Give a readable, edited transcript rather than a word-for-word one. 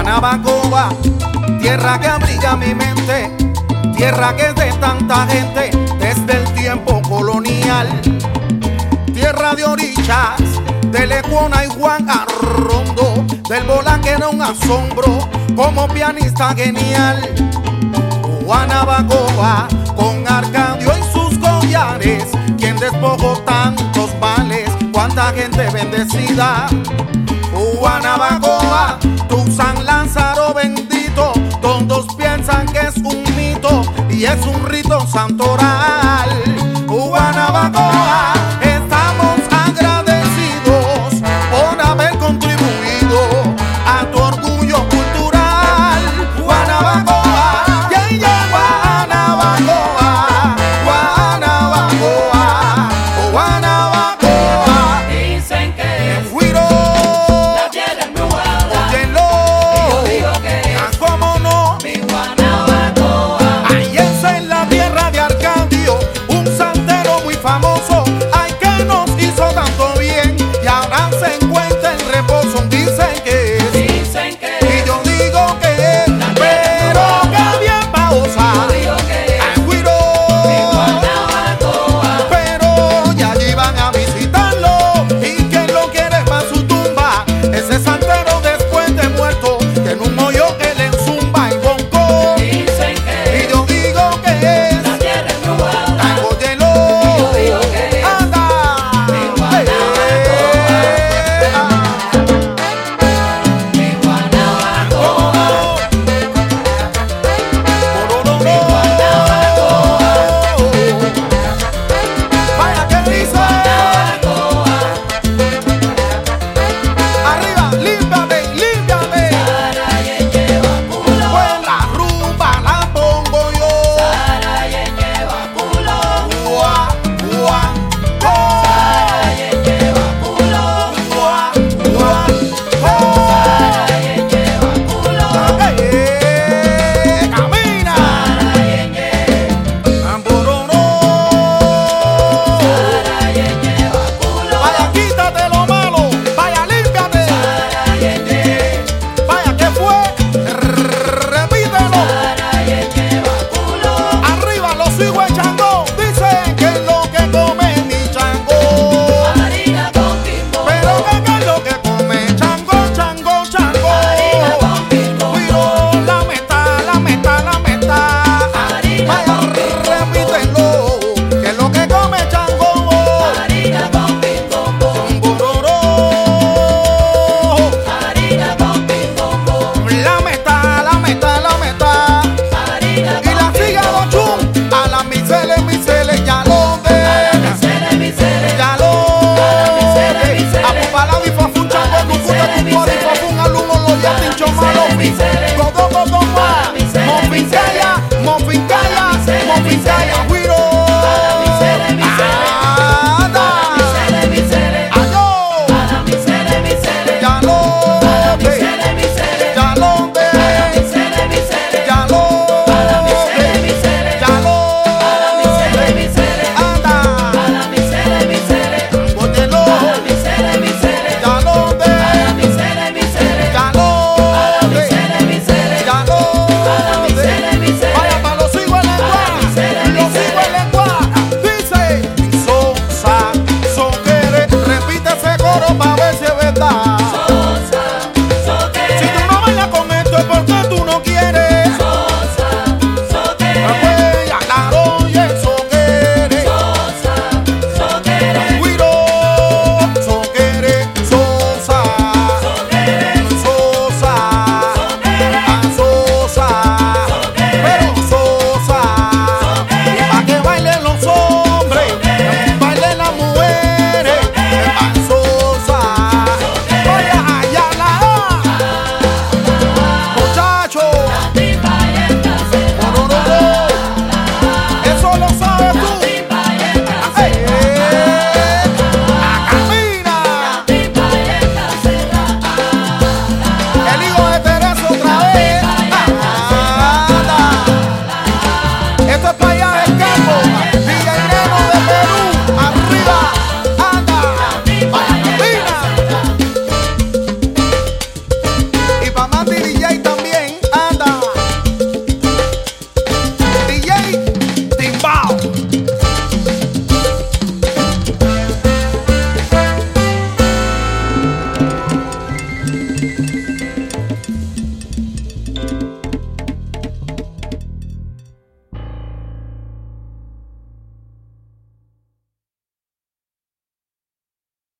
Guanabacoa, tierra que abriga mi mente, tierra que es de tanta gente desde el tiempo colonial. Tierra de Orichas, de Lecuona y Juan Arrondo, del Bola que era un asombro como pianista genial. Guanabacoa, con Arcadio y sus collares, quien despojó tantos males, cuánta gente bendecida. Guanabacoa, tu San Lázaro bendito, todos piensan que es un mito y es un rito santoral. Guanabacoa, estamos agradecidos por haber contribuido a tu orgullo cultural. Guanabacoa, yeah, yeah, Guanabacoa, Guanabacoa, oh, Guanabacoa. Dicen que En Huiro, la tierra embrujada, óyenlo, y yo digo que ah, cómo no. mi Guanabacoa. Ahí es en la tierra de Arcadio, un santero muy famoso, ay, que nos hizo tanto bien y ahora se encuentra en reposo. Dicen que es, Dicen que y yo digo que es, pero que bien pausa. yo digo que Ay, Huiro, mi Guanabacoa. pero ya allí van a visitarlo y quien lo quiere es para su tumba. Ese santero después de muerto tiene un hoyo que le enzumba y boncó. Dicen Y que yo digo que es, la tierra embrujada, ay, óyelo, yo digo que anda, mi Guanabacoa. Mi Guanabacoa. Vaya que dice, arriba, límpiate, límpiate. Pues la rumba la pongo yo. Ua, ua, oh. Ua, ua, oh. Camina. Ambororo. Vaya, quítate lo malo. Vaya, límpiate. Vaya, ¿qué fue? Repítelo. Arriba los hijos de Chango. Dicen que es lo que come mi Chango. Pero que es lo que come Chango, Chango, Chango. Cuiro la meta, la meta, la meta. Vaya, repítelo. Que es lo que come Chango. Bororó. La meta, la meta, la meta. Y la siga los chum. A la misele, ya lo deja. Ya lo deja. A Pupalado y Fafun Chango, Cucuta, Cucuta y Fafun, Alumo, lo ya pincho malo.